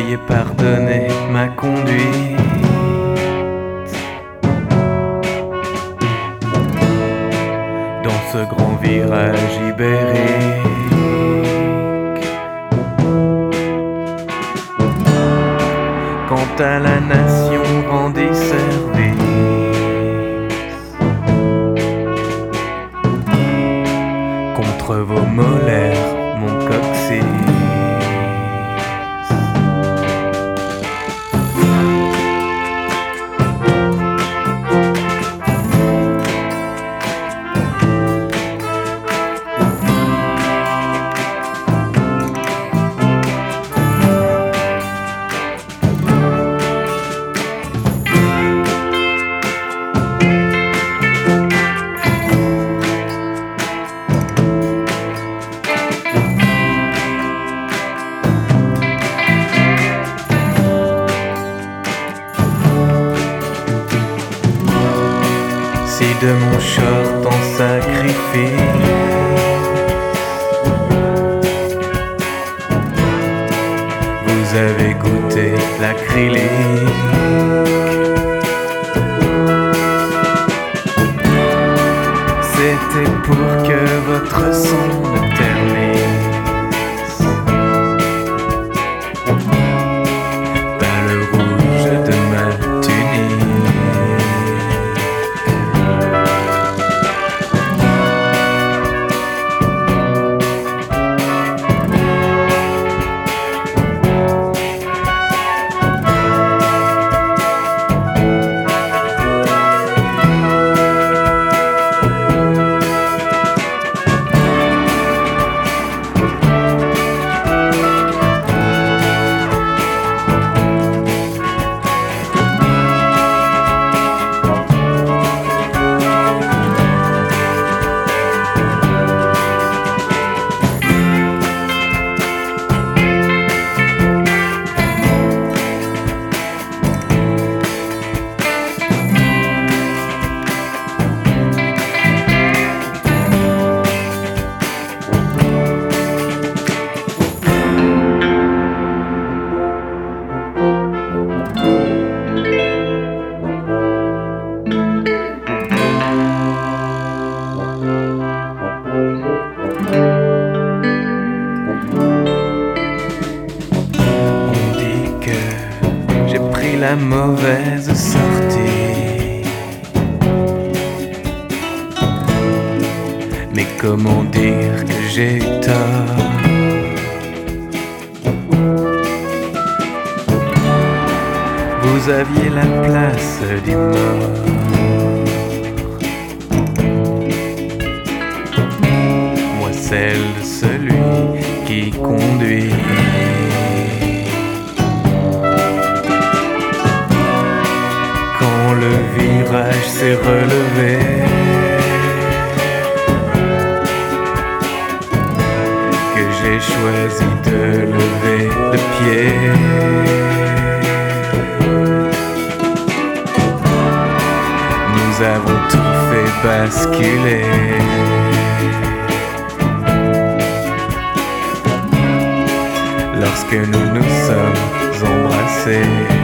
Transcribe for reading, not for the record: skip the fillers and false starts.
Veuillez pardonner ma conduite. Dans ce grand virage ibérique, quant à la nation, rendez service. Contre vos molaires, mon coccyx. Si de mon short en sacrifice vous avez goûté l'acrylique, c'était pour que votre son me ternisse. Pas le rouge de ma tunique. La mauvaise sortie, mais comment dire que j'ai eu tort? Vous aviez la place du mort, moi celle de celui qui conduit. Le virage s'est relevé, que j'ai choisi de lever le pied. Nous avons tout fait basculer. Lorsque nous nous sommes embrassés.